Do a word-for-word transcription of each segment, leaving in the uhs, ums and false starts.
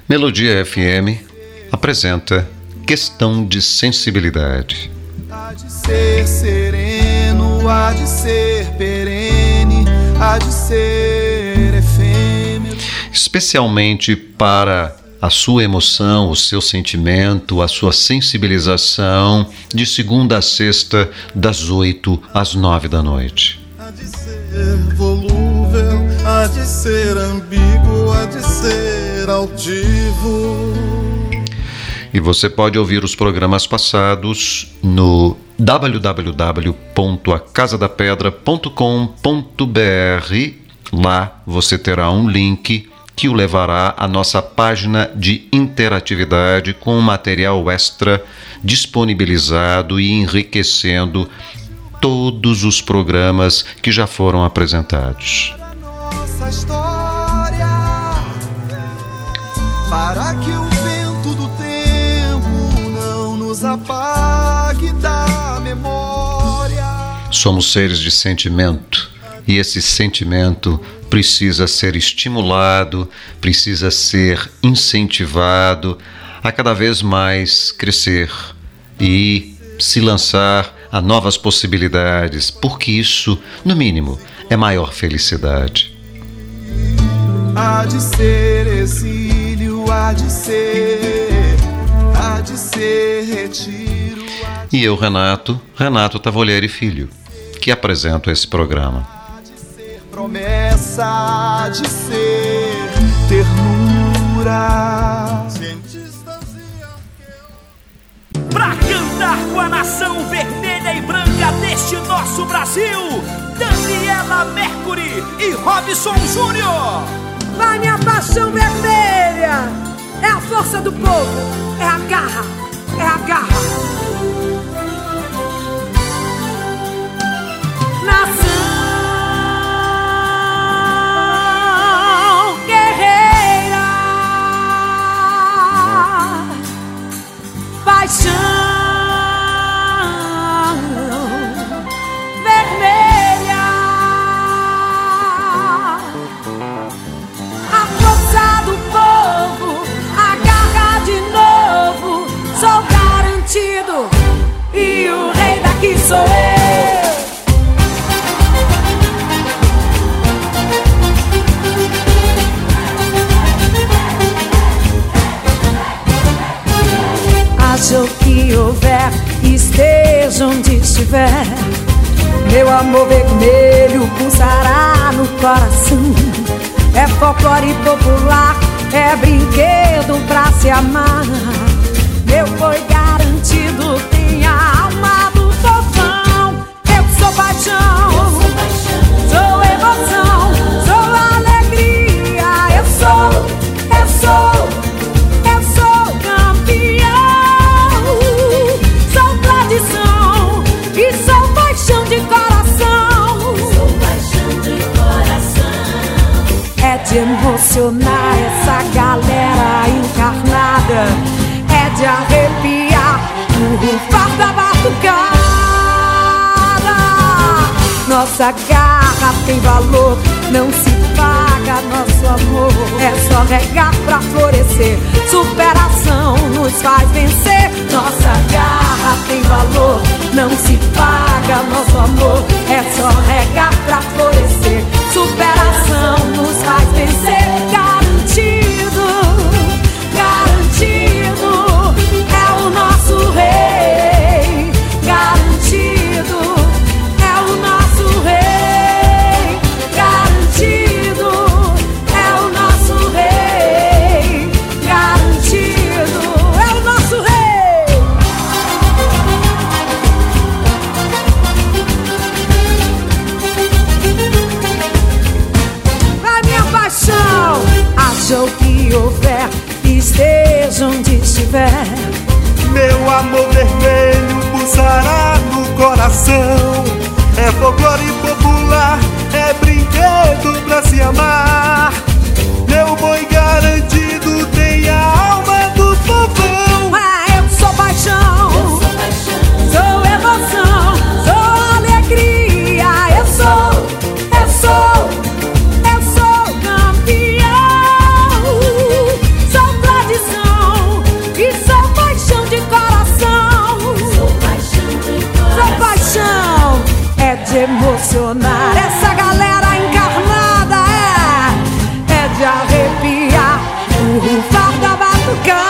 Melodia F M apresenta Questão de Sensibilidade. Há de ser sereno, há de ser perene, há de ser efêmero. Especialmente para a sua emoção, o seu sentimento, a sua sensibilização, de segunda a sexta, das oito às nove da noite. Há de ser volúvel, há de ser ambíguo, há de ser altivo. E você pode ouvir os programas passados no w w w ponto a casa da pedra ponto com ponto b r. Lá você terá um link que o levará à nossa página de interatividade com material extra disponibilizado e enriquecendo todos os programas que já foram apresentados. Nossa história, para que o vento do tempo não nos apague da memória. Somos seres de sentimento e esse sentimento precisa ser estimulado, precisa ser incentivado a cada vez mais crescer e se lançar a novas possibilidades, porque isso, no mínimo, é maior felicidade. Há de ser exílio, há de ser, há de ser retiro. E eu, Renato, Renato Tavolieri Filho, que apresento esse programa. Há de ser promessa, há de ser ternura. Pra cantar com a nação vermelha e branca deste nosso Brasil, Daniela Mercury e Robson Júnior. Vai, minha paixão vermelha, é a força do povo, é a garra, é a garra. Nação guerreira, paixão vermelha, a força do povo, a garra de novo, sou garantido e o rei daqui sou eu. Haja o que houver, esteja onde estiver, meu amor vermelho pulsará no coração. É folclore popular, é brinquedo pra se amar. Meu boi garantido tem a alma do povão. Eu sou paixão, sou emoção, sou alegria. Eu sou, eu sou, eu sou campeão. Sou tradição e sou paixão de coração. Sou paixão de coração. É de emocionar essa galera encarnada, é de arrepiar o rufar da batucada. Nossa garra tem valor, não se paga nosso amor. É só regar pra florescer, superação nos faz vencer. Nossa garra tem valor, não se paga nosso amor. É só regar pra florescer, superação nos faz vencer. Garantido, garantido, é o nosso rei. Garantido, é o nosso rei. Garantido, é o nosso rei. Garantido, é o nosso rei. Vai, minha paixão, haja o que houver, esteja onde estiver, Meu amor vermelho pulsará no coração. É folclore popular, é brinquedo pra se amar. Meu boi garantido tem a alma do povão. ah, eu sou paixão, sou emoção, sou alegria. Eu sou, eu sou, eu sou campeão. Sou tradição emocionar. Essa galera encarnada é, é de arrepiar o rufar da batucada.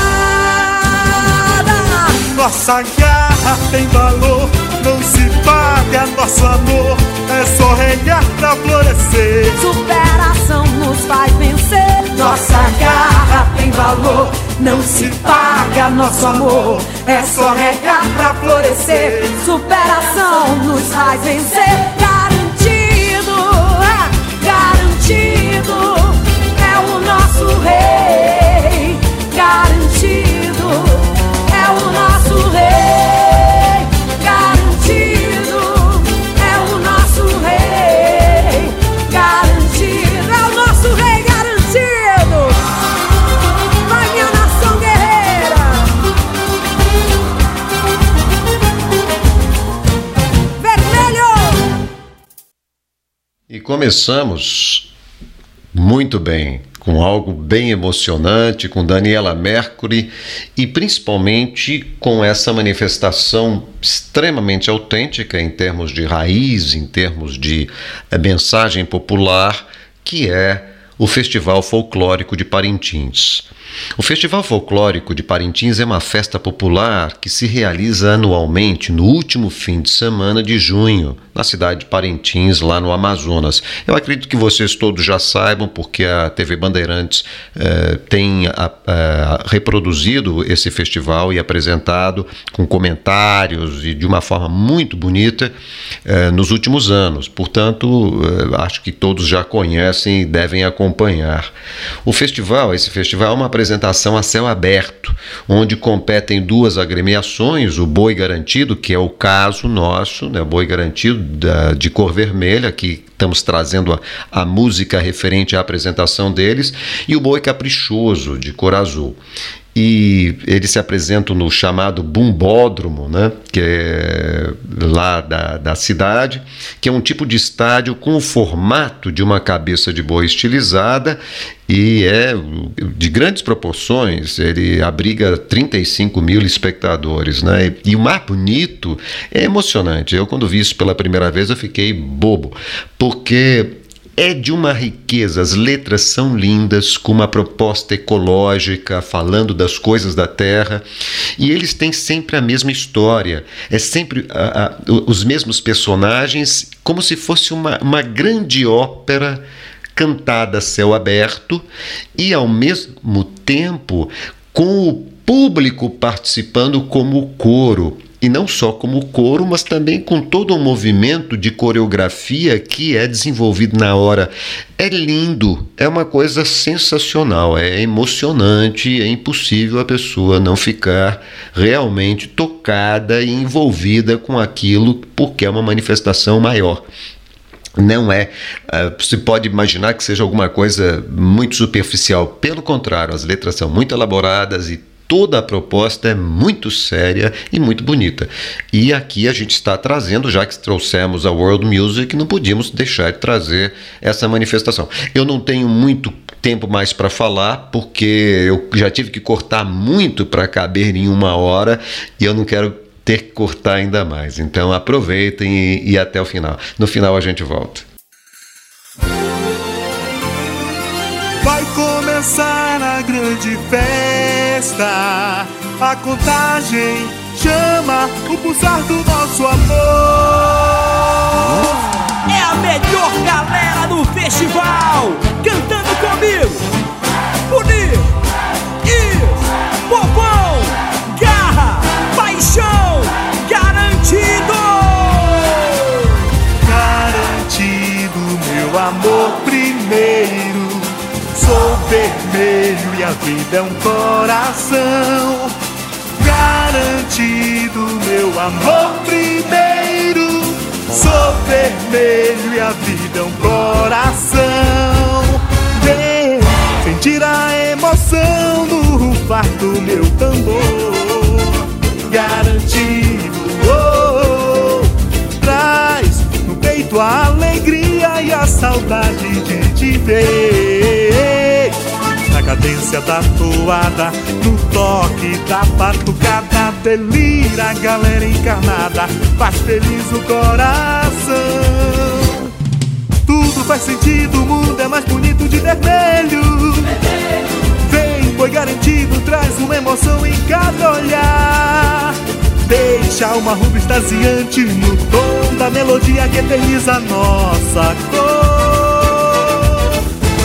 Nossa garra tem valor, não se paga nosso amor, é só regar pra florescer. Superação nos faz vencer. Nossa garra tem valor, não se paga nosso amor, é só regar pra florescer. Superação nos faz vencer. Garantido, é garantido, é o nosso rei. Garantido, é o nosso rei. Garantido, é o nosso rei. Garantido, é o nosso rei. Garantido. Vai, minha nação guerreira. Vermelho. E começamos muito bem, com algo bem emocionante, com Daniela Mercury e principalmente com essa manifestação extremamente autêntica em termos de raiz, em termos de é, mensagem popular, que é o Festival Folclórico de Parintins. O Festival Folclórico de Parintins é uma festa popular que se realiza anualmente no último fim de semana de junho, na cidade de Parintins, lá no Amazonas. Eu acredito que vocês todos já saibam, porque a T V Bandeirantes eh, tem a, a, reproduzido esse festival e apresentado com comentários e de uma forma muito bonita eh, nos últimos anos. Portanto, eh, acho que todos já conhecem e devem acompanhar. O festival, esse festival é uma apresentação a céu aberto, onde competem duas agremiações, o Boi Garantido, que é o caso nosso, né, o Boi Garantido da, de cor vermelha, que estamos trazendo a, a música referente à apresentação deles, e o Boi Caprichoso, de cor azul. E eles se apresentam no chamado Bumbódromo, né, que é lá da, da cidade, que é um tipo de estádio com o formato de uma cabeça de boi estilizada e é de grandes proporções. Ele abriga trinta e cinco mil espectadores, né? E o mais bonito, é emocionante. Eu, quando vi isso pela primeira vez, eu fiquei bobo, porque é de uma riqueza, as letras são lindas, com uma proposta ecológica, falando das coisas da terra, e eles têm sempre a mesma história, é sempre a, a, os mesmos personagens, como se fosse uma, uma grande ópera cantada a céu aberto, e ao mesmo tempo com o público participando como coro. E não só como coro, mas também com todo um movimento de coreografia que é desenvolvido na hora. É lindo, é uma coisa sensacional, é emocionante, é impossível a pessoa não ficar realmente tocada e envolvida com aquilo, porque é uma manifestação maior. Não é, uh, se pode imaginar que seja alguma coisa muito superficial. Pelo contrário, as letras são muito elaboradas e toda a proposta é muito séria e muito bonita. E aqui a gente está trazendo, já que trouxemos a World Music, não podíamos deixar de trazer essa manifestação. Eu não tenho muito tempo mais para falar, porque eu já tive que cortar muito para caber em uma hora e eu não quero ter que cortar ainda mais. Então aproveitem e, e até o final. No final a gente volta. Vai começar a grande festa, a contagem chama o pulsar do nosso amor. É a melhor galera do festival, cantando comigo. Bonito, isso, povão, garra, paixão, garantido. Garantido, meu amor primeiro. Sou vermelho e a vida é um coração. Garantido, meu amor primeiro. Sou vermelho e a vida é um coração. Vem sentir a emoção do rufar do meu tambor. Garantido, oh, oh, traz no peito a alegria e a saudade de te ver. Na cadência da toada, no toque da batucada delira a galera encarnada, faz feliz o coração. Tudo faz sentido, o mundo é mais bonito de vermelho. Vem, boi garantido, traz uma emoção em cada olhar. Deixa a alma rubra extasiante no tom da melodia que eterniza a nossa cor.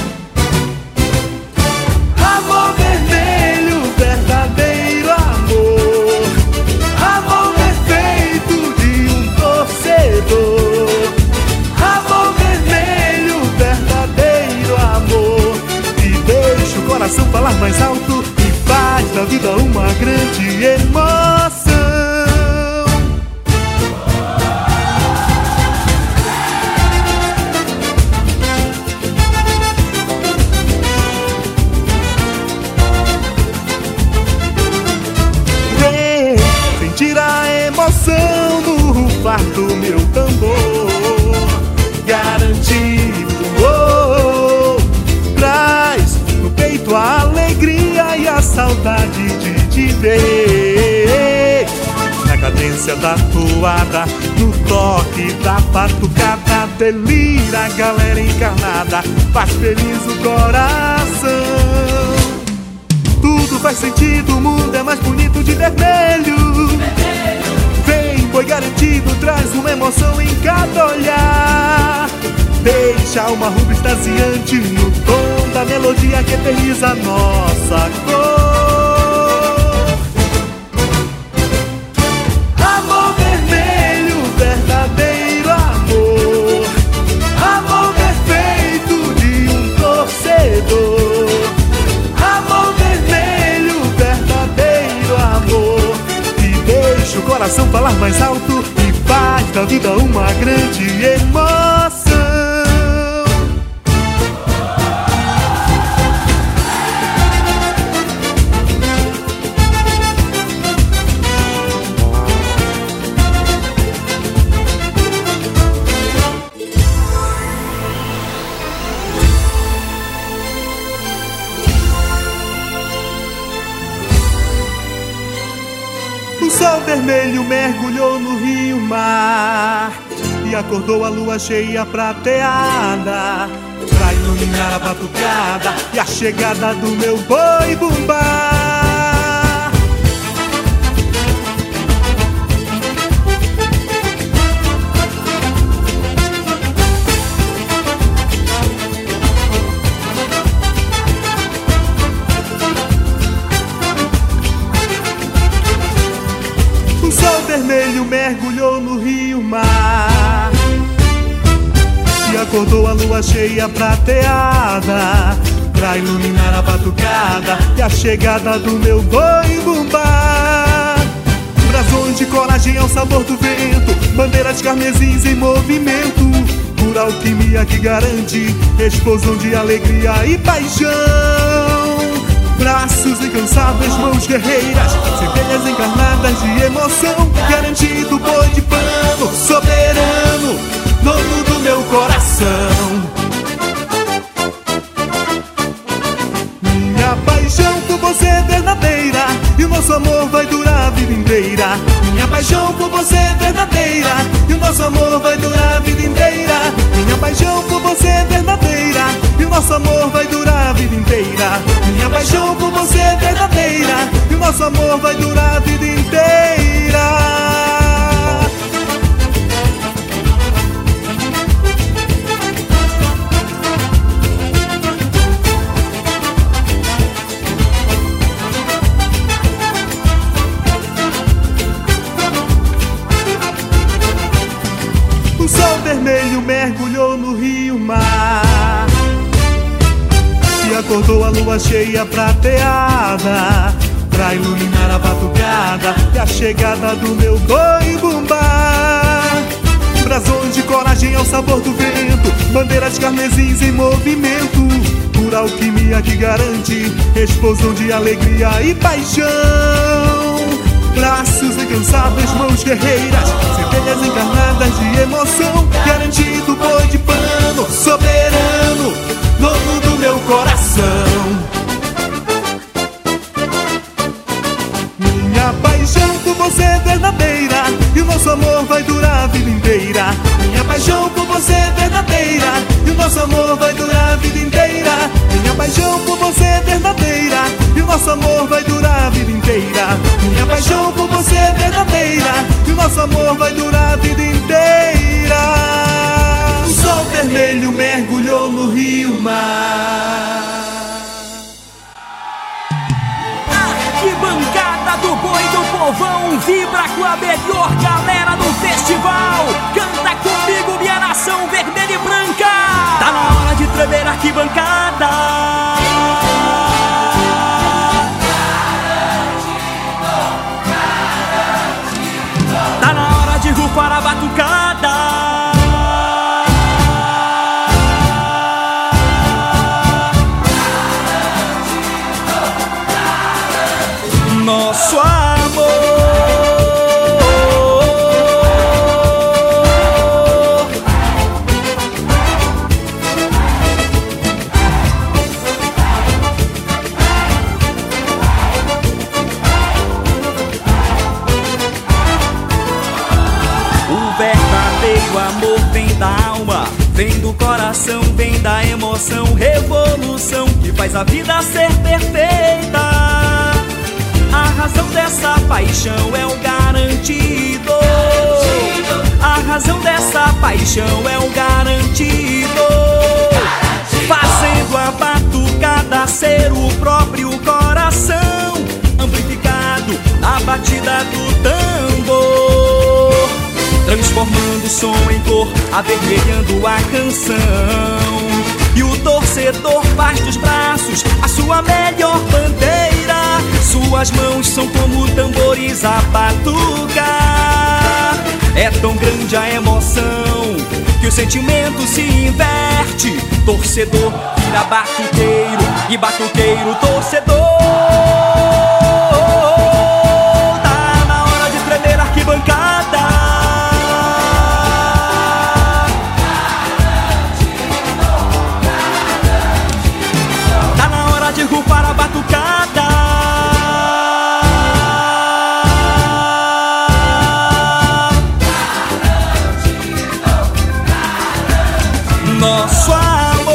Amor vermelho, verdadeiro amor. Amor perfeito de um torcedor. Amor vermelho, verdadeiro amor. E deixa o coração falar mais alto e faz da vida uma grande emoção. Tira a emoção no rufar do meu tambor, garantido, oh, oh, traz no peito a alegria e a saudade de te ver. Na cadência da toada, no toque da batucada, delira a galera encarnada, faz feliz o coração. Tudo faz sentido, o mundo é mais bonito de vermelho. Vem, boi garantido, traz uma emoção em cada olhar. Deixa a alma rubra extasiante no tom da melodia que eterniza a nossa cor. Amor vermelho, verdadeiro amor. Amor perfeito de um torcedor. Amor vermelho, verdadeiro amor. E deixa o coração falar mais alto e faz da vida uma grande emoção. O sol vermelho mergulhou no rio-mar e acordou a lua cheia prateada pra iluminar a batucada e a chegada do meu boi bumbá. O sol vermelho mergulhou no rio-mar e acordou a lua cheia prateada pra iluminar a batucada e a chegada do meu boi bumbá. Brasões de coragem ao sabor do vento, bandeiras carmesins em movimento, pura alquimia que garante explosão de alegria e paixão. Braços incansáveis, mãos guerreiras, centelhas encarnadas de emoção, garantido boi de pano, soberano, dono do meu coração. Minha paixão por você é verdadeira e o nosso amor vai durar a vida inteira. Minha paixão por você é verdadeira e o nosso amor vai durar a vida inteira. Minha paixão por você é verdadeira e o nosso amor vai durar a vida inteira. Minha paixão por você é verdadeira e o nosso amor vai durar a vida inteira. O sol vermelho mergulhou no rio-mar e acordou a lua cheia prateada pra iluminar a batucada e a chegada do meu boi bumbá. Brasões de coragem ao sabor do vento, bandeiras carmesins em movimento, pura alquimia que garante explosão de alegria e paixão. Braços incansáveis, mãos guerreiras, centelhas encarnadas de emoção, garantido boi de pano, soberano, dono do meu coração. você é verdadeira e o nosso amor vai durar a vida inteira. Minha paixão por você é verdadeira e o nosso amor vai durar a vida inteira. Minha paixão por você é verdadeira e o nosso amor vai durar a vida inteira. Minha paixão por você é verdadeira e o nosso amor vai durar a vida inteira. O sol vermelho mergulhou no rio mar. Arquibancada do Boi do Povão vibra com a melhor galera do festival. Canta comigo, minha nação vermelha e branca. Tá na hora de tremer a arquibancada. Tá na hora de rufar a batucada. Nosso amor o verdadeiro amor vem da alma, vem do coração, vem da emoção, revolução que faz a vida ser perfeita. A razão dessa paixão é o garantido. A razão dessa paixão é o garantido. Fazendo a batucada ser o próprio coração, amplificado na batida do tambor, transformando o som em cor, avermelhando a canção. E o torcedor faz dos braços a sua melhor bandeira. Suas mãos são como tambores a batucar. É tão grande a emoção que o sentimento se inverte. Torcedor vira batuqueiro e batuqueiro torcedor. Tá na hora de tremer a arquibancada. Tá na hora de rufar a batucada. Nosso amor,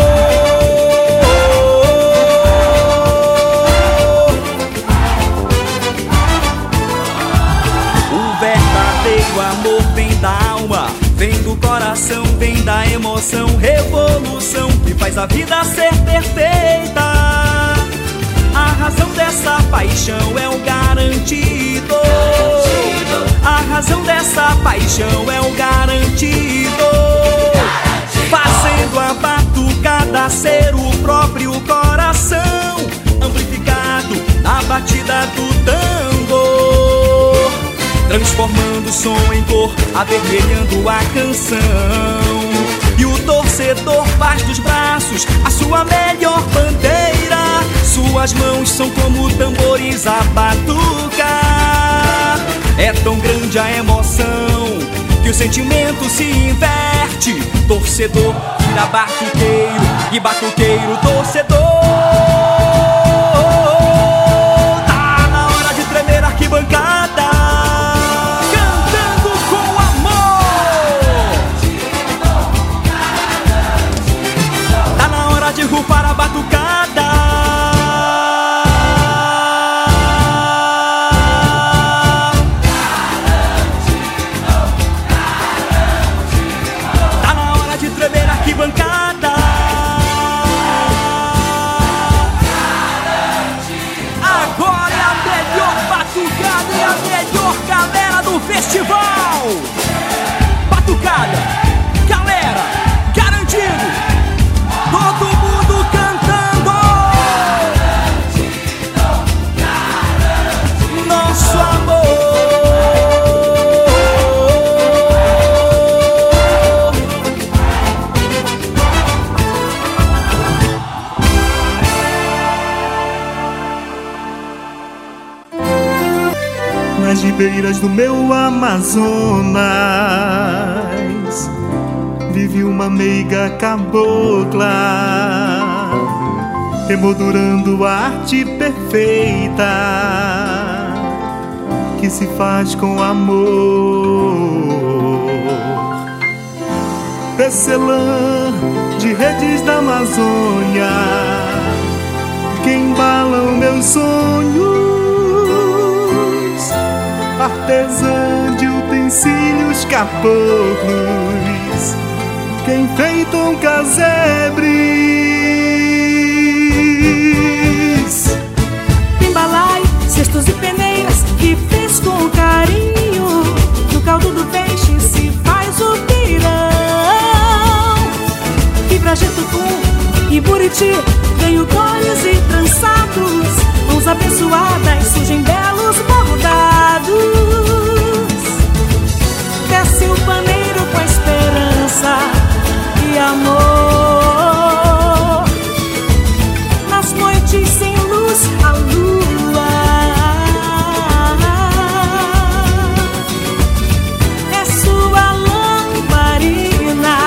o verdadeiro amor vem da alma, vem do coração, vem da emoção, revolução que faz a vida ser perfeita. A razão dessa paixão é o garantido. A razão dessa paixão é o garantido. Fazendo a batucada ser o próprio coração, amplificado na batida do tambor, transformando o som em cor, avermelhando a canção. E o torcedor faz dos braços a sua melhor bandeira. Suas mãos são como tambores a batucar. É tão grande a emoção que o sentimento se inverte. Torcedor vira batuqueiro e batuqueiro torcedor. Tá na hora de tremer a arquibancada. Cantando com amor. Tá na hora de rufar a batucada. Arquibancada. Agora é a melhor batucada e a melhor galera do festival. Batucada, galera, garantido. Todo mundo cantando. Nosso amor. Nas ribeiras do meu Amazonas vive uma meiga cabocla, emoldurando a arte perfeita que se faz com amor. Tecelã de redes da Amazônia, que embalam meus sonhos. Artesã de utensílios caboclos, que enfeitam casebres. Embalai, cestos e peneiras, que fez com carinho. No caldo do peixe se faz o pirão. Fibra Jetucum e Buriti, ganho colhos e trançados. Mãos abençoadas surgem belos bordados. Desce o paneiro com esperança e amor. Nas noites sem luz, a lua é sua lamparina.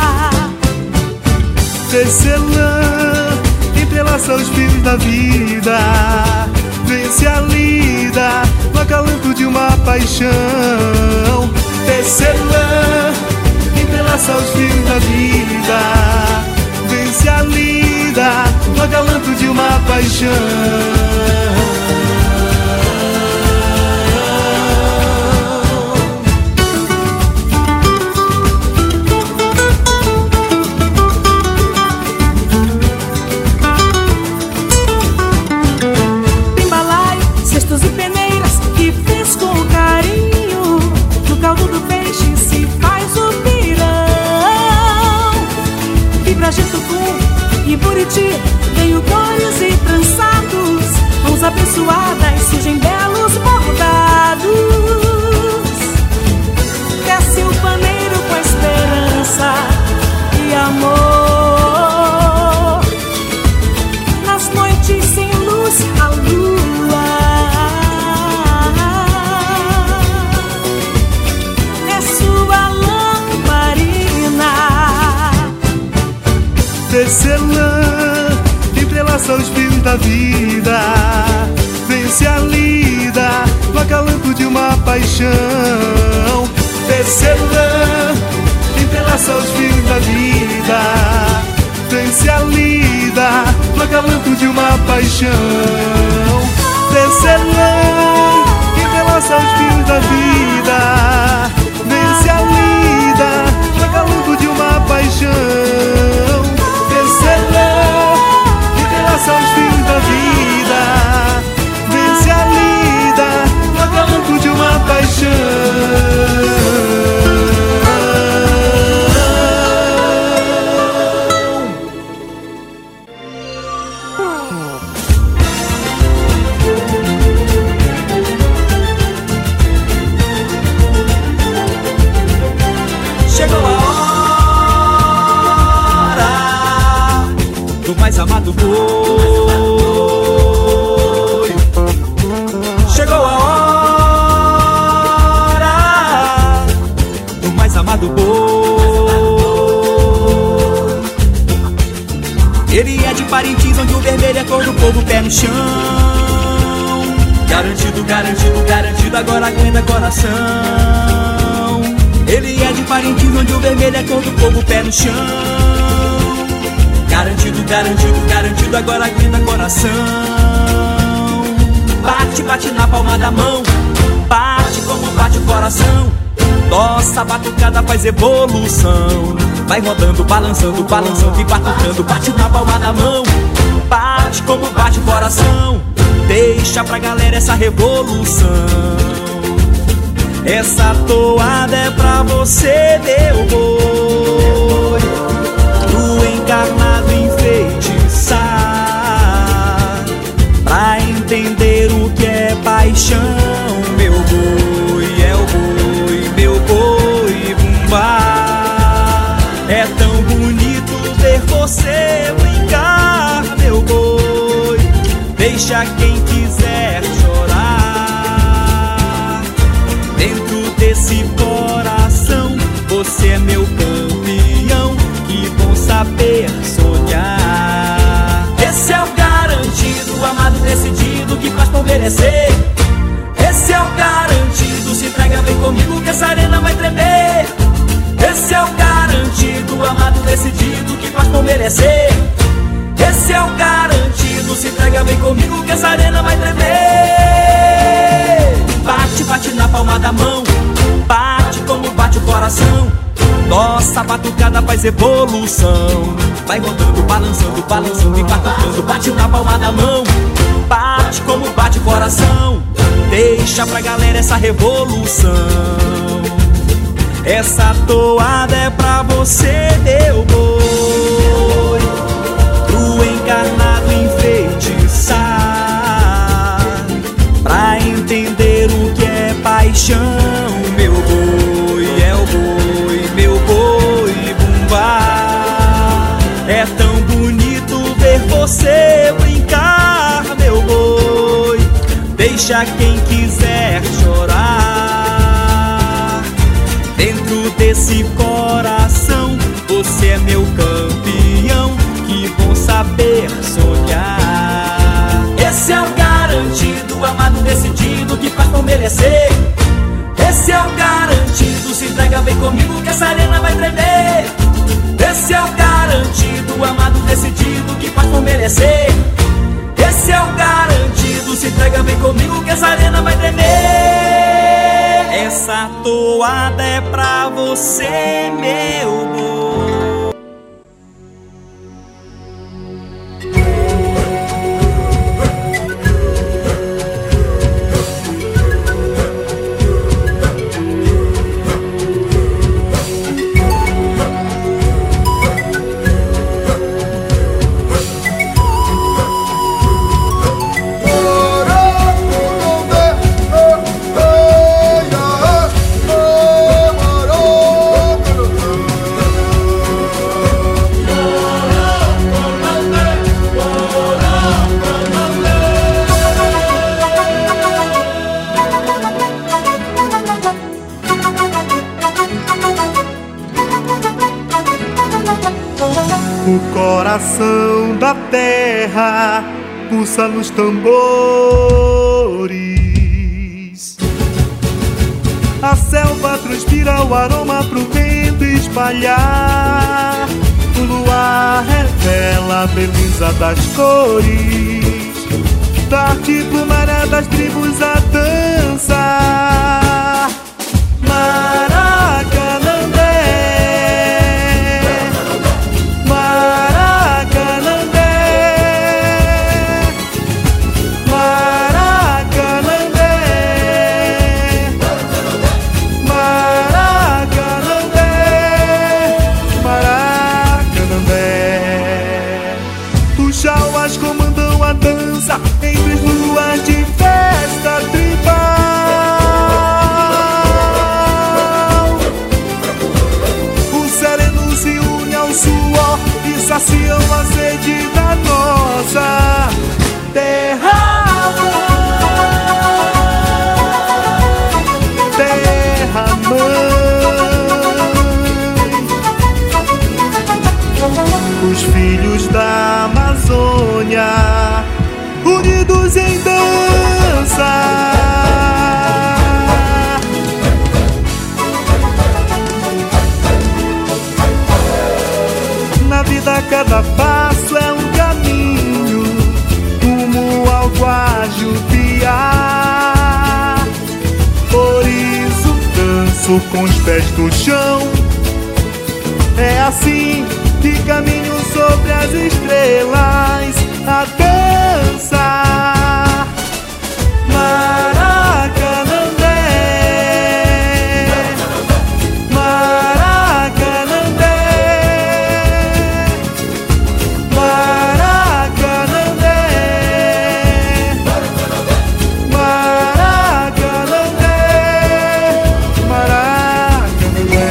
Tecelã entrelaça os fios da vida, vence a lida no acalanto de uma paixão. Tecelã entrelaça os fios da vida, vence a lida no acalanto de uma paixão. Cestos e peneiras, que fez com carinho. No caldo do peixe se faz o pirão. Fibra Jetucum e Buriti, ganho colhos e trançados. Mãos abençoadas surgem belos bordados. Desce o paneiro com esperança e amor. Nas noites sem luz, a lua Tecelã entrelaça os fios da vida, vence a lida no acalanto de uma paixão. Tecelã entrelaça os fios da vida, vence a lida no acalanto de uma paixão. Tecelã entrelaça os fios da vida, vence a lida no acalanto de uma paixão. Entrelaça os fios da vida, vence a lida no acalanto de uma paixão. Chegou a hora do mais amado boi. Chegou a hora do mais amado boi. Ele é de Parintins, onde o vermelho é cor do povo, pé no chão. Garantido, garantido, garantido, agora aguenta coração. Ele é de Parintins, onde o vermelho é cor do povo, pé no chão. Garantido, garantido, garantido, agora grita coração. Bate, bate na palma da mão, bate como bate o coração. Nossa batucada faz evolução. Vai rodando, balançando, balançando e batucando. Bate na palma da mão, bate como bate o coração. Deixa pra galera essa revolução. Essa toada é pra você, meu boi, do encarnado enfeitiçar, pra entender o que é paixão. Meu boi é o boi, meu boi bumbá. É tão bonito ver você brincar, meu boi. Deixa quem quiser chorar. Dentro desse coração, você é meu campeão. Que bom saber sonhar. Esse é o garantido, amado decidido, que faz por merecer. Esse é o garantido, merecer. Esse é o garantido, se entrega bem comigo que essa arena vai tremer. Bate, bate na palma da mão, bate como bate o coração. Nossa batucada faz evolução. Vai rodando, balançando, balançando e batucando. Bate na palma da mão, bate como bate o coração. Deixa pra galera essa revolução. Essa toada é pra você, meu boi, pro encarnado enfeitiçar, pra entender o que é paixão. Meu boi é o boi, meu boi bumbá. É tão bonito ver você brincar, meu boi. Deixa quem quiser chorar. Dentro desse coração, você é meu campeão. Que bom saber sonhar. Esse é o garantido, amado decidido, que faz por merecer. Esse é o garantido, se entrega bem comigo que essa arena vai tremer. Esse é o garantido, amado decidido, que faz por merecer. Esse é o garantido, se entrega bem comigo que essa arena vai tremer. Essa toada é pra você, meu boi. O coração da terra pulsa nos tambores. A selva transpira o aroma pro vento espalhar. O luar revela a beleza das cores. Da arte pro maré das tribos a dançar. Maracanandé, entre as luas de festa tribal. O sereno se une ao suor e saciam a sede da nossa terra. Terra mãe. Os filhos da Amazônia unidos em dança. Na vida cada passo é um caminho rumo ao Guajubiá. Por isso danço com os pés no chão. É assim que caminho sobre as estrelas a dançar. Maracanandé, Maracanandé, Maracanandé, Maracanandé, Maracanandé.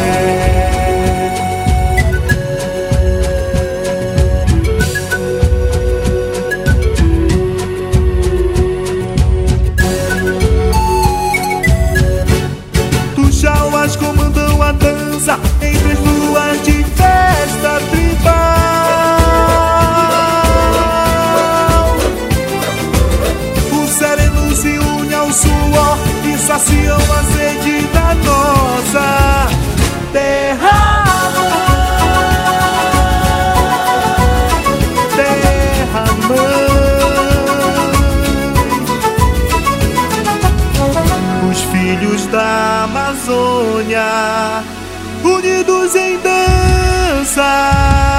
Comandam a dança entre as luas de festa tribal. O sereno se une ao suor e saciam a sede da nossa terra. filhos da Amazônia, unidos em dança.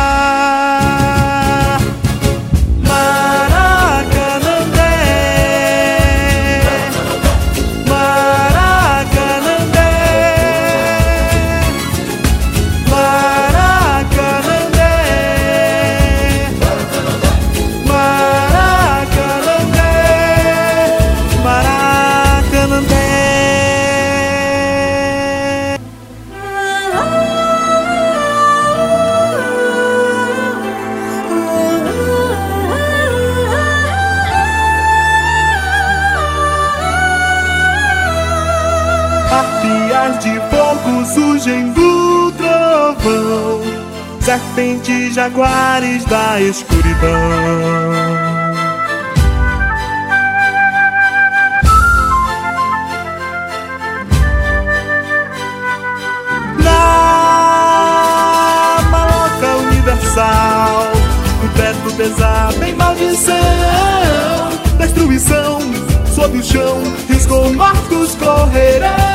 De fogo surgem do trovão, serpentes, jaguares da escuridão. Na maloca universal, o teto desaba em maldição, destruição sob o chão, rios com mortos correrão.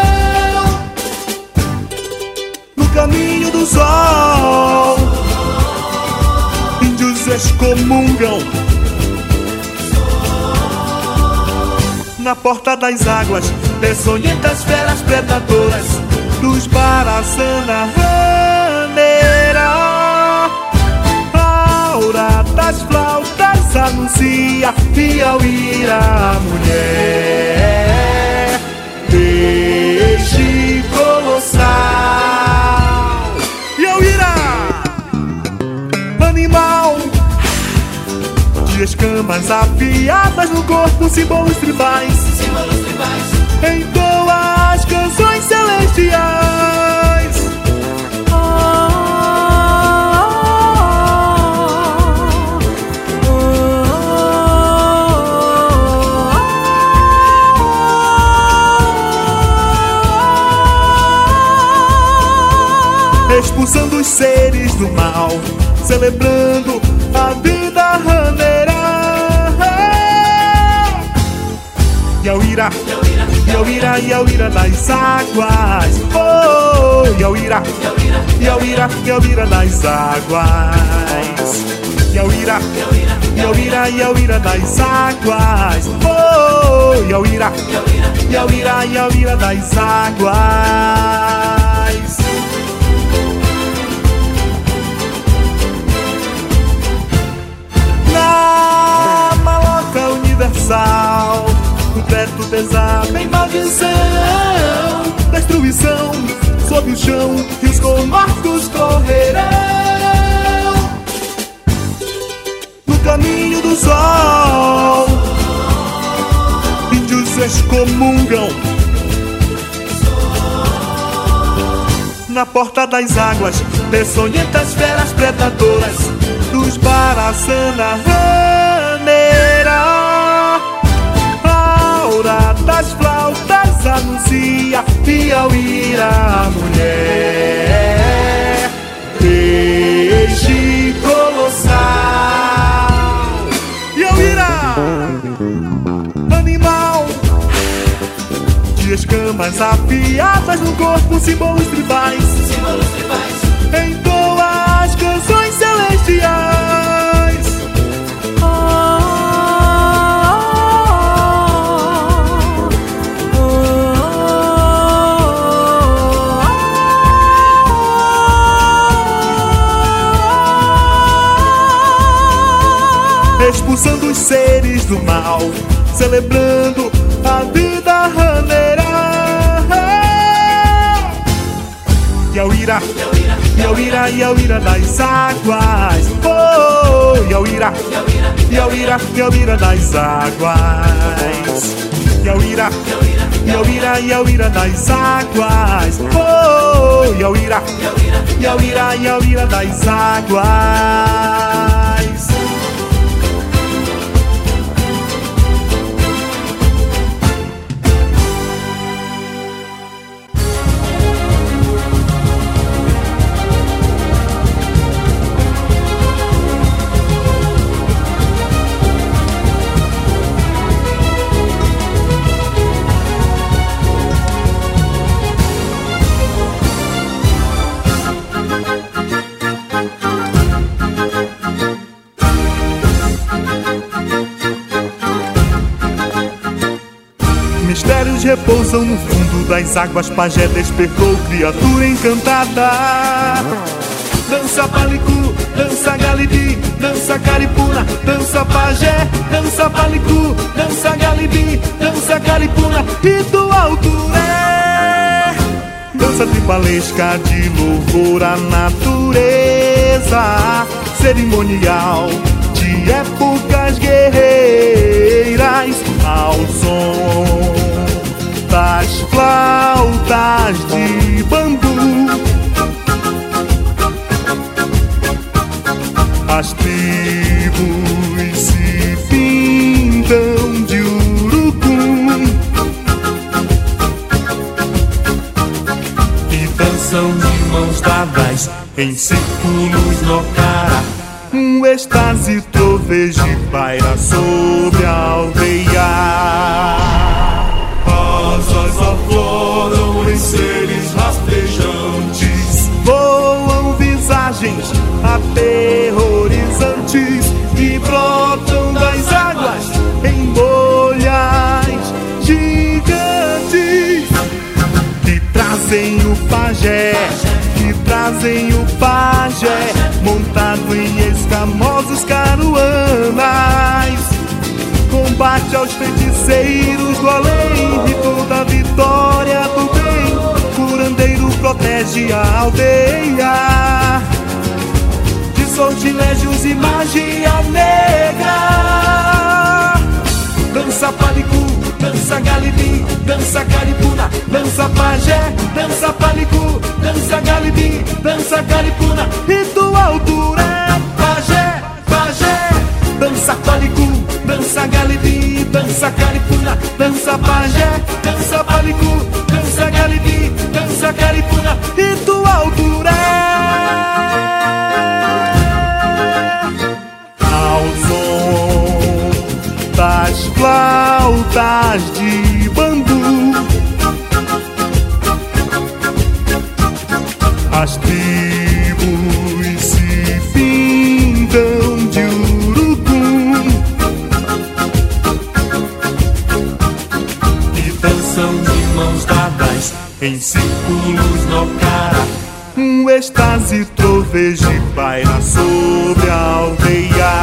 Caminho do sol, índios excomungam. Na porta das águas, peçonhentas feras predadoras dos Baraçana raneira. A aura das flautas anuncia Piauíra, a mulher peixe colossal. Animal de escamas afiadas no corpo, símbolos tribais, símbolos tribais. Entoa as canções celestiais. Oh, oh, oh, oh. Expulsando os seres do mal, celebrando a vida raneira. Yauíra, Yauíra, Yauíra das águas. Oh, Yauíra, Yauíra, Yauíra das águas. Yauíra, Yauíra, Yauíra das águas. Oh, Yauíra, Yauíra, Yauíra das águas. Na maloca universal, o teto desaba em maldição, destruição sob o chão, rios com mortos correrão. No caminho do sol, índios excomungam. Na porta das águas, peçonhentas feras predadoras dos Baraçana raneira. A aura das flautas anuncia Piauíra, a mulher peixe colossal. Yauíra, animal de escamas afiadas no corpo, símbolos tribais, símbolos tribais. Entoa as canções celestiais. Oh, oh, oh, oh. Expulsando os seres do mal, celebrando a vida raneira. Yauíra, Yauíra, Yauíra das águas. Oh, Yauíra, Yauíra, Yauíra das águas. Yauíra, Yauíra, Yauíra das águas. Oh, Yauíra, Yauíra, Yauíra das águas. repousam no fundo das águas. Pajé despertou criatura encantada. Dança palicu, dança galibi, dança caripuna, dança pajé, dança palicu, dança galibi, dança caripuna, ritual duré. Dança tribalesca de louvor à natureza, cerimonial de épocas guerreiras, ao som das flautas de bambu. As tribos se pintam de urucum e dançam de mãos dadas em círculos no cara. Um êxtase trovejo paira sobre a aldeia. Asas afloram em seres rastejantes, voam visagens aterrorizantes e brotam das águas em bolhas gigantes que trazem o pajé, que trazem o pajé montado em escamosos caruanas. Combate aos feiticeiros do além, rito da vitória do bem, curandeiro protege a aldeia de sortilégios e magia negra. Dança palicu, dança galibi, dança caripuna, dança pajé, dança palicu, dança galibi, dança caripuna, ritual duré. Pajé, pajé, dança palicu, dança galibi, dança caripuna, dança pajé, dança palicu, dança galibi, dança caripuna, ritual duré. Ao som das flautas de bambu, as tribos se pintam de urucum e dançam de mãos dadas em círculos no cara. Um êxtase trovejo paira sobre a aldeia.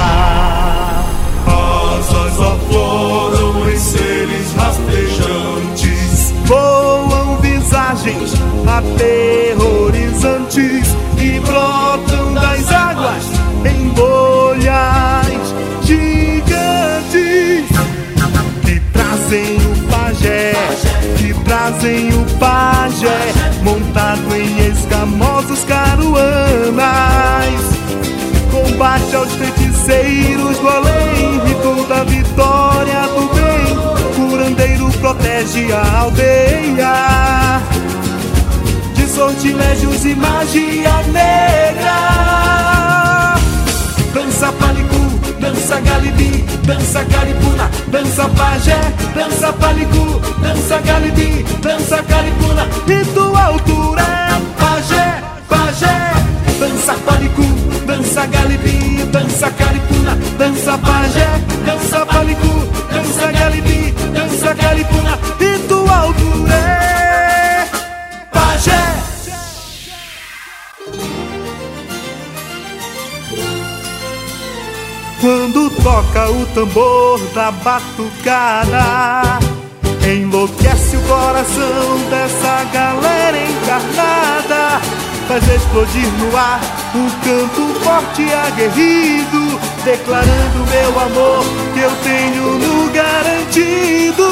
Asas afloram em seres rastejantes, voam visagens aterrorizantes e brotam das águas em bolhas gigantes que trazem o pajé, que trazem o pajé montado em escamosos caruanas. Combate aos feiticeiros do além, rito da vitória do bem, curandeiro protege a aldeia de sortilégios e magia negra. Dança palicu, dança galibi, dança caripuna, dança pajé, dança palicu, dança galibi, dança caripuna, ritual duré. Pajé, pajé, dança palicu, dança galibi, dança caripuna, dança pajé, dança palicu, dança galibi, dança caripuna, ritual duré. Pajé. Quando toca o tambor da batucada, enlouquece o coração dessa galera encarnada. Faz explodir no ar um canto forte e aguerrido, declarando meu amor que eu tenho no garantido.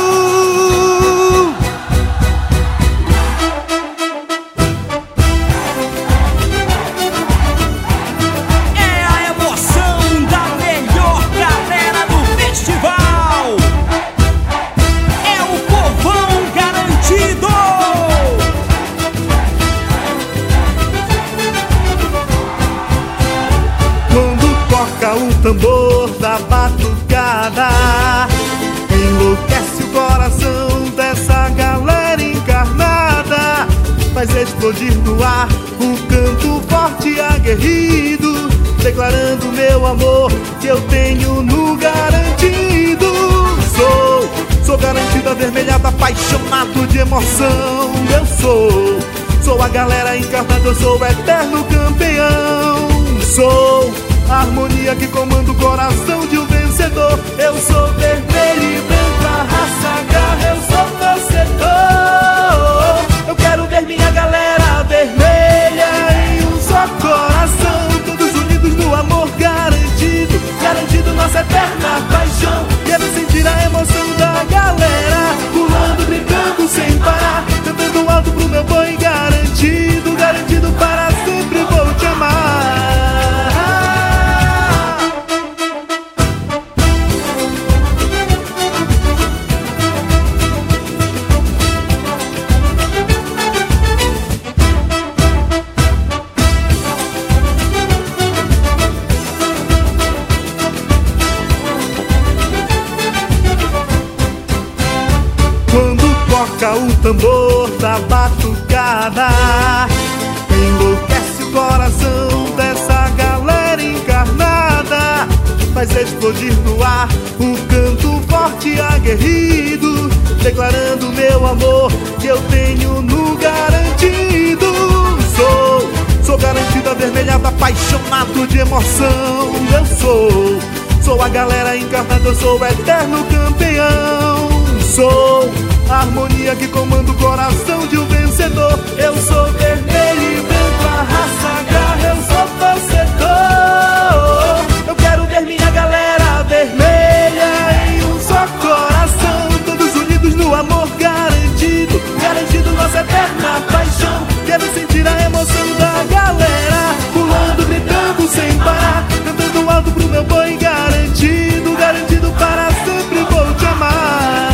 O tambor da batucada enlouquece o coração dessa galera encarnada. Faz explodir no ar um canto forte e aguerrido, declarando meu amor que eu tenho no garantido. Sou, sou sou garantido, avermelhado, apaixonado de emoção. Eu sou, sou a galera encarnada, eu sou o eterno campeão. Sou a harmonia que comanda o coração de um vencedor. Eu sou vermelho e branco, a raça garra, eu sou torcedor. Eu quero ver minha galera vermelha em um só coração, todos unidos no amor garantido, garantido nossa eterna paixão. Quero sentir a emoção da galera, pulando, brincando sem parar, cantando alto pro meu boi garantido, garantido para sempre vou te amar. O tambor da batucada enlouquece o coração dessa galera encarnada, faz explodir no ar um canto forte e aguerrido, declarando meu amor que eu tenho no garantido. Sou, sou garantido, avermelhado, apaixonado de emoção. Eu sou, sou a galera encarnada, eu sou o eterno campeão. Sou a harmonia que comanda o coração de um vencedor. Eu sou vermelho e branco, a raça garra, eu sou torcedor. Eu quero ver minha galera vermelha em um só coração, todos unidos no amor garantido, garantido nossa eterna paixão. Quero sentir a emoção da galera, pulando, gritando sem parar, cantando alto pro meu boi garantido, garantido para sempre vou te amar.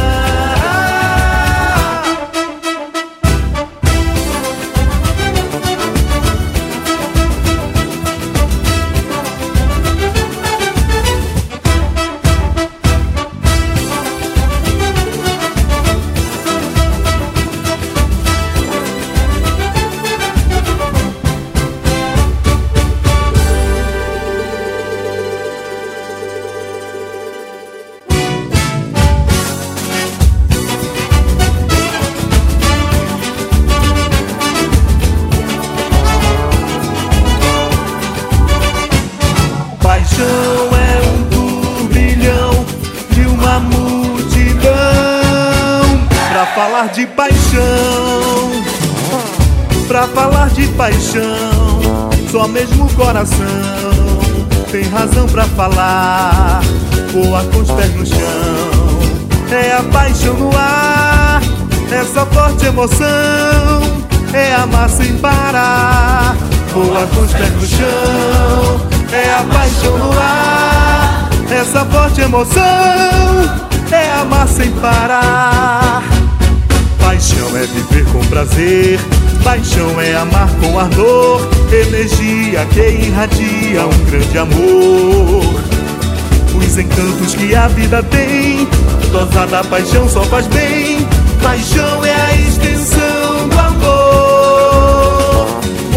Falar de paixão, pra falar de paixão, só mesmo o coração tem razão pra falar. Voa com os pés no chão, é a paixão no ar, essa forte emoção, é amar sem parar. Voa com os pés no chão, é a paixão no ar, essa forte emoção, é amar sem parar. Paixão é viver com prazer, paixão é amar com ardor, energia que irradia um grande amor. Os encantos que a vida tem, dosada a paixão só faz bem. Paixão é a extensão do amor. O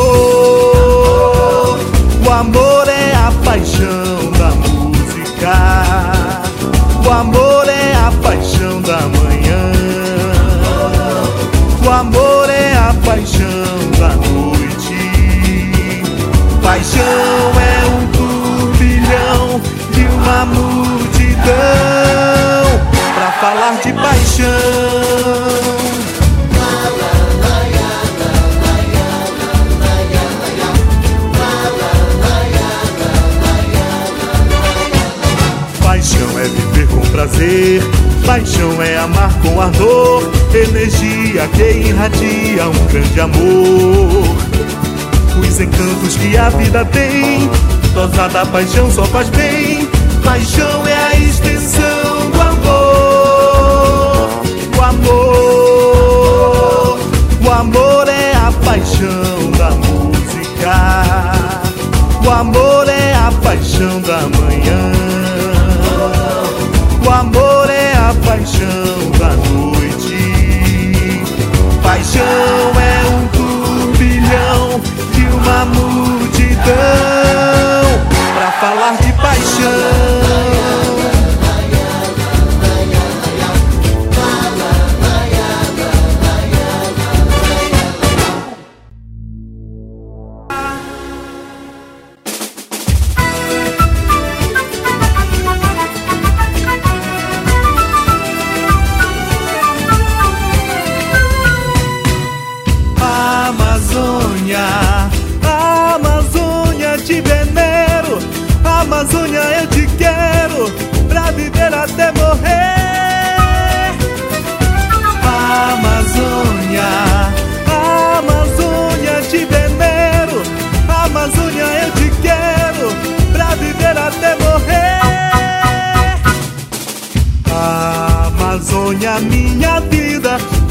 amor, o amor é a paixão da música. O amor é a paixão da manhã. O amor é a paixão da noite. Paixão é um turbilhão de uma multidão. Pra falar de paixão, paixão é viver com prazer, paixão é amar com ardor, energia que irradia um grande amor. Os encantos que a vida tem, dosada a paixão só faz bem. Paixão é a extensão do amor. O amor, o amor é a paixão da música. O amor é a paixão da manhã. O amor é a paixão da noite. Paixão é um turbilhão de uma multidão. Pra falar de paixão,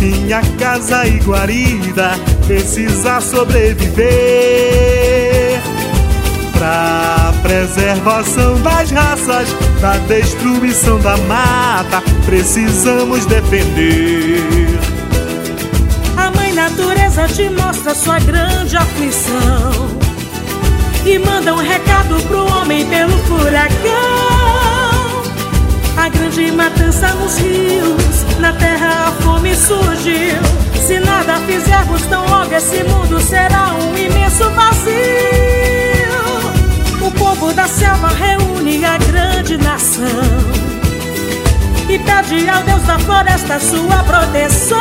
minha casa e guarida precisa sobreviver. Pra preservação das raças, da destruição da mata, precisamos defender. A mãe natureza te mostra sua grande aflição e manda um recado pro homem pelo furacão. A grande matança nos rios, na terra a fome surgiu. Se nada fizermos, tão logo esse mundo será um imenso vazio. O povo da selva reúne a grande nação e pede ao Deus da floresta sua proteção.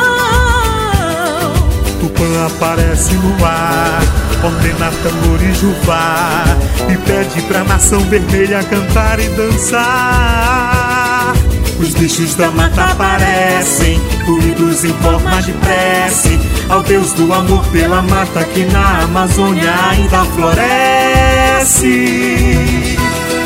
Tupã aparece no ar, ordena tambor e juvá e pede pra nação vermelha cantar e dançar. Os bichos da mata aparecem, ruídos em forma de prece ao Deus do amor pela mata que na Amazônia ainda floresce.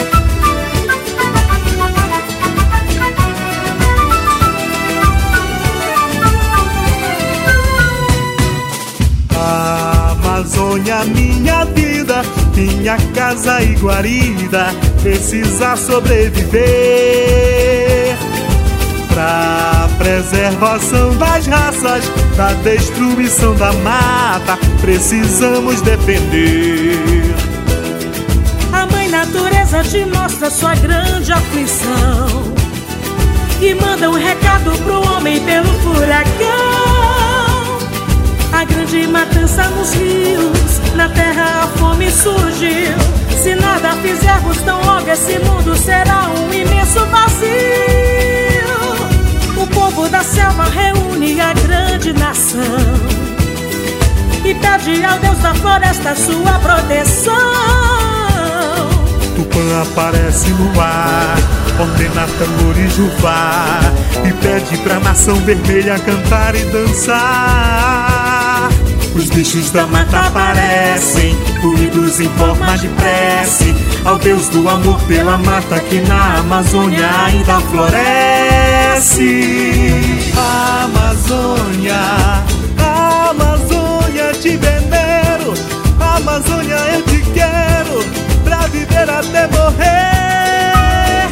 Amazônia, minha vida, minha casa e guarida precisa sobreviver. Pra preservação das raças, da destruição da mata, precisamos defender. A mãe natureza te mostra sua grande aflição e manda um recado pro homem pelo furacão. A grande matança nos rios, na terra a fome surgiu. Se nada fizermos, tão logo esse mundo será um imenso vazio. O povo da selva reúne a grande nação e pede ao Deus da floresta sua proteção. Tupã aparece no ar, ordena tambor e juvá e pede pra nação vermelha cantar e dançar. Os bichos da mata aparecem, ruídos em forma de prece ao Deus do amor pela mata que na Amazônia ainda floresce. Amazônia, Amazônia, te venero. Amazônia, eu te quero pra viver até morrer.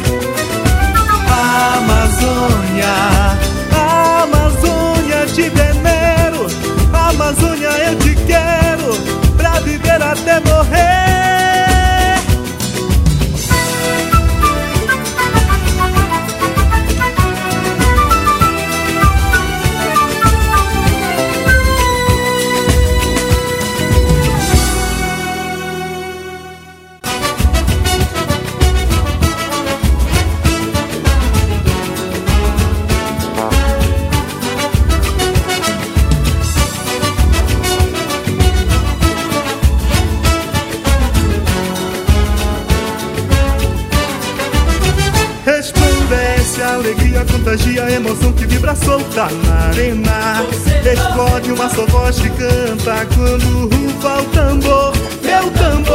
Amazônia, Amazônia, te venero. Amazônia, eu te quero pra viver até morrer. Alegria contagia a emoção que vibra solta na arena. Explode uma só voz que canta quando rufa o tambor, meu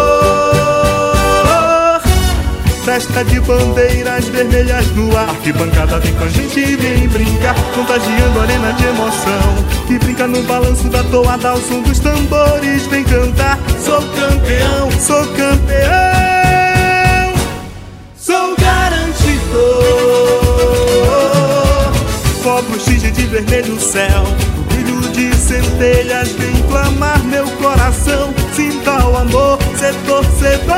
tambor. Festa de bandeiras vermelhas no ar, arquibancada vem com a gente e vem brincar, contagiando a arena de emoção que brinca no balanço da toada ao som dos tambores. Vem cantar, sou campeão, sou campeão, sou garantidor. Fogos xingem de vermelho o céu, o brilho de centelhas vem clamar meu coração. Sinta o amor, ser torcedor.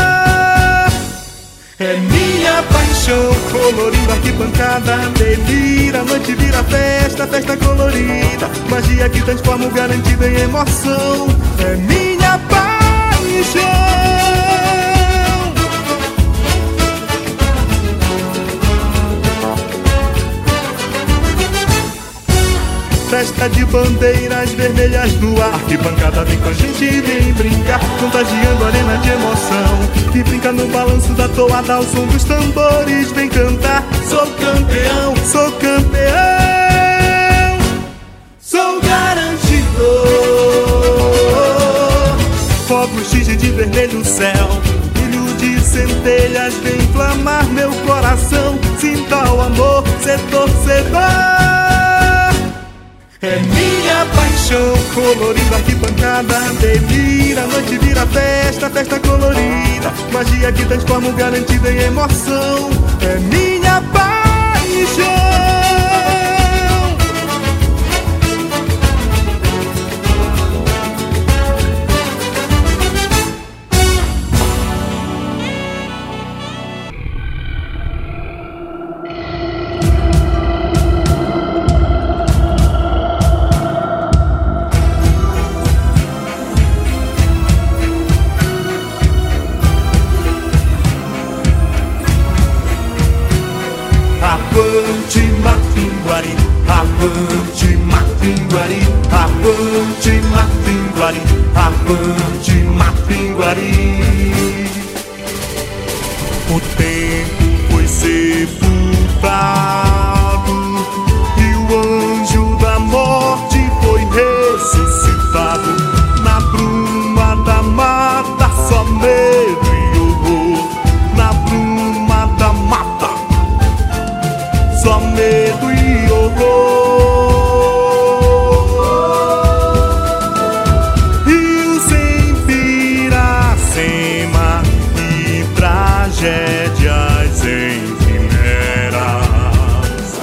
É minha paixão, colorida arquibancada delira. A noite vira festa, festa colorida, magia que transforma o garantido em emoção. É minha paixão. Festa de bandeiras vermelhas no ar, arquibancada vem com a gente e vem brincar, contagiando a arena de emoção que brinca no balanço da toada ao som dos tambores. Vem cantar, sou campeão, sou campeão, sou garantidor. Fogos xingem de vermelho o céu, o brilho de centelhas vem inflamar meu coração. Sinta o amor, ser torcedor. É minha paixão, colorida arquibancada, delira, a noite vira festa, festa colorida, magia que transforma o garantido em emoção. É minha paixão. Avante Mapinguari, avante Mapinguari, avante Mapinguari, avante Mapinguari. O tempo foi sepultado e o anjo da morte foi ressuscitado. Na bruma da mata só medo e horror, na bruma da mata só medo e horror. Rio sem Piracema e tragédias em fileiras,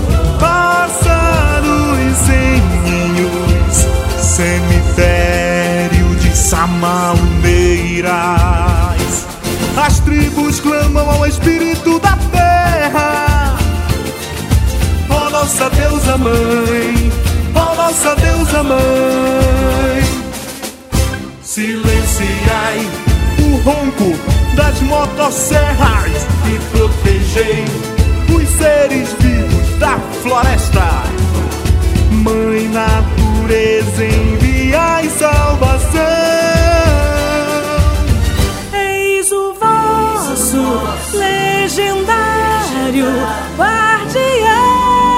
pássaros sem ninhos, cemitério de Samauneiras. As tribos clamam ao espírito da terra, ó nossa deusa mãe, ó nossa deusa mãe. Silenciai o ronco das motosserras e protegei os seres vivos da floresta. Mãe natureza, enviai salvação. Eis o vosso legendário guardião.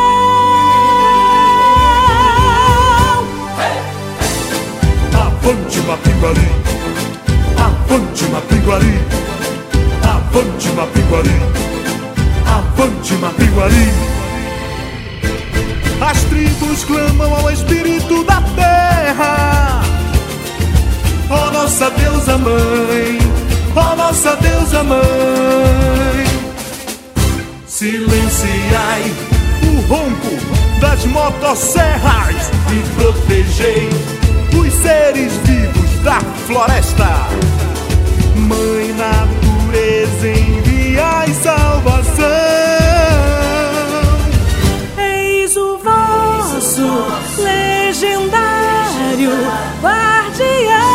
Avante Mapinguari, avante Mapinguari, avante Mapinguari, avante Mapinguari. As tribos clamam ao espírito da terra, ó nossa deusa mãe, ó nossa deusa mãe. Silenciai o ronco das motosserras e protegei os seres vivos da floresta. Mãe natureza, enviai salvação. Eis o vosso legendário guardião.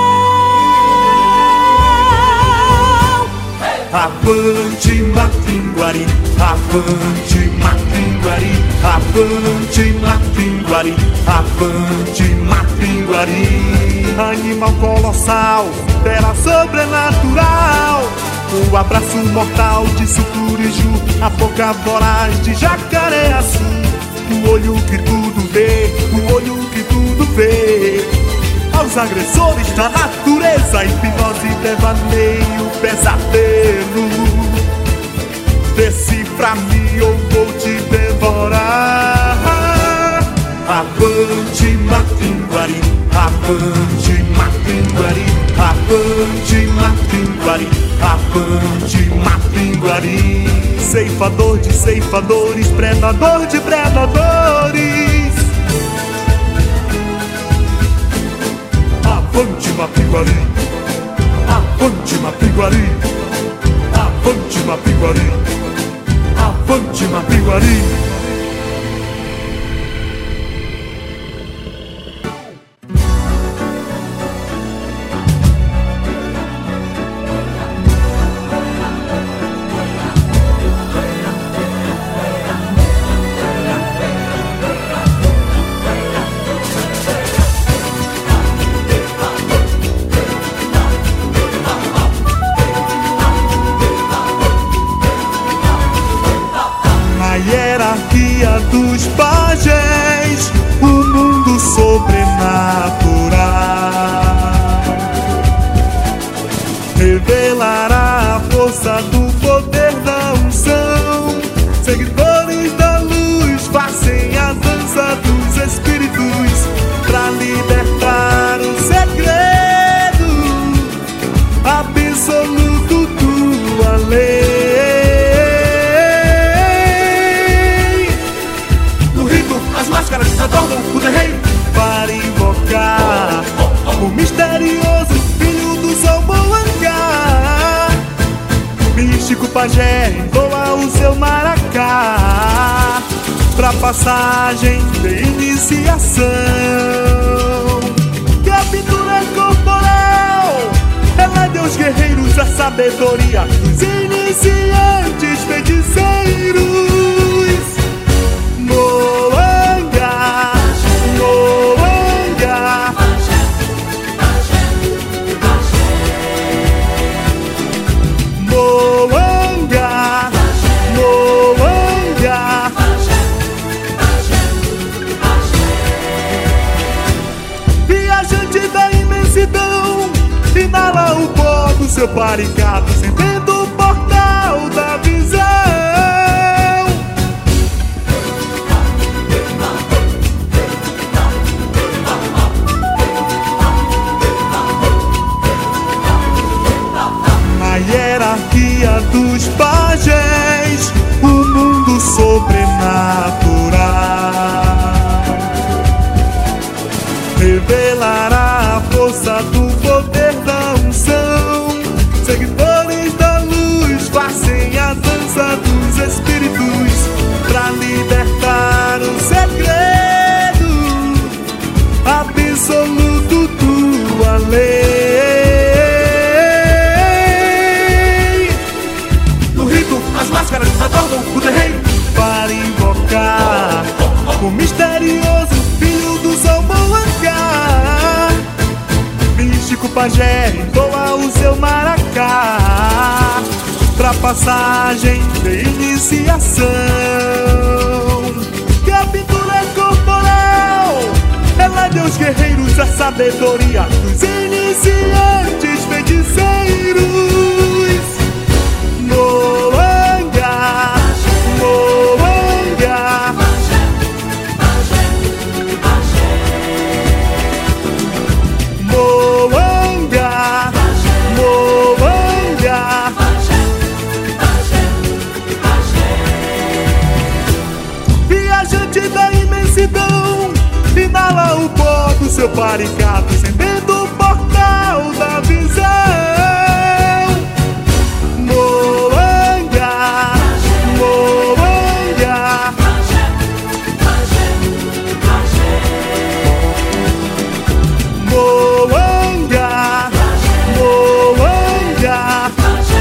Avante Mapinguari, avante Mapinguari, avante Mapinguari, avante Mapinguari. Animal colossal, terra sobrenatural, o abraço mortal de Sucuriju, a boca voraz de Jacareaçu. O olho que tudo vê, o olho que tudo vê. Aos agressores da natureza, hipnose, devaneio, pesadelo. Decifra-me ou vou te devorar. Avante Mapinguari, avante Mapinguari, avante Mapinguari, avante Mapinguari. Ceifador de ceifadores, predador de predadores. Avante Mapinguari, avante Mapinguari, avante Mapinguari, avante Mapinguari. pra passagem de iniciação. Que a pintura é corporal, ela é Deus guerreiros, a sabedoria dos iniciantes feiticeiros. Moanga, Moanga, Moanga, Moanga. Viajante da imensidão, inala o pó do seu paricato, sentindo o portal da visão. Na hierarquia dos pajés, o mundo sobrenatural revelará a força do poder da unção. Seguidores da luz, fazem a dança dos espíritos pra libertar o segredo absoluto tua lei. No rito, as máscaras adornam o terreiro para invocar o misterioso filho do sol Moanga. Místico pajé entoa o seu maracá pra passagem de iniciação. Que a pintura é corporal, ela é Deus guerreiros, a sabedoria dos iniciantes feiticeiros. Moanga, Moanga, Moanga, Moanga. Viajante da imensidão, inala o pó do seu paricato, acendendo o portal da visão. Moanga, Moanga, Moanga, Moanga.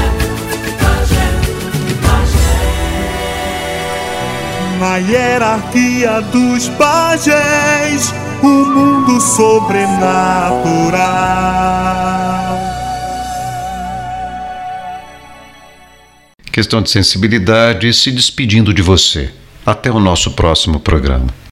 Na hierarquia dos pajés, o mundo sobrenatural. Questão de Sensibilidade se despedindo de você. Até o nosso próximo programa.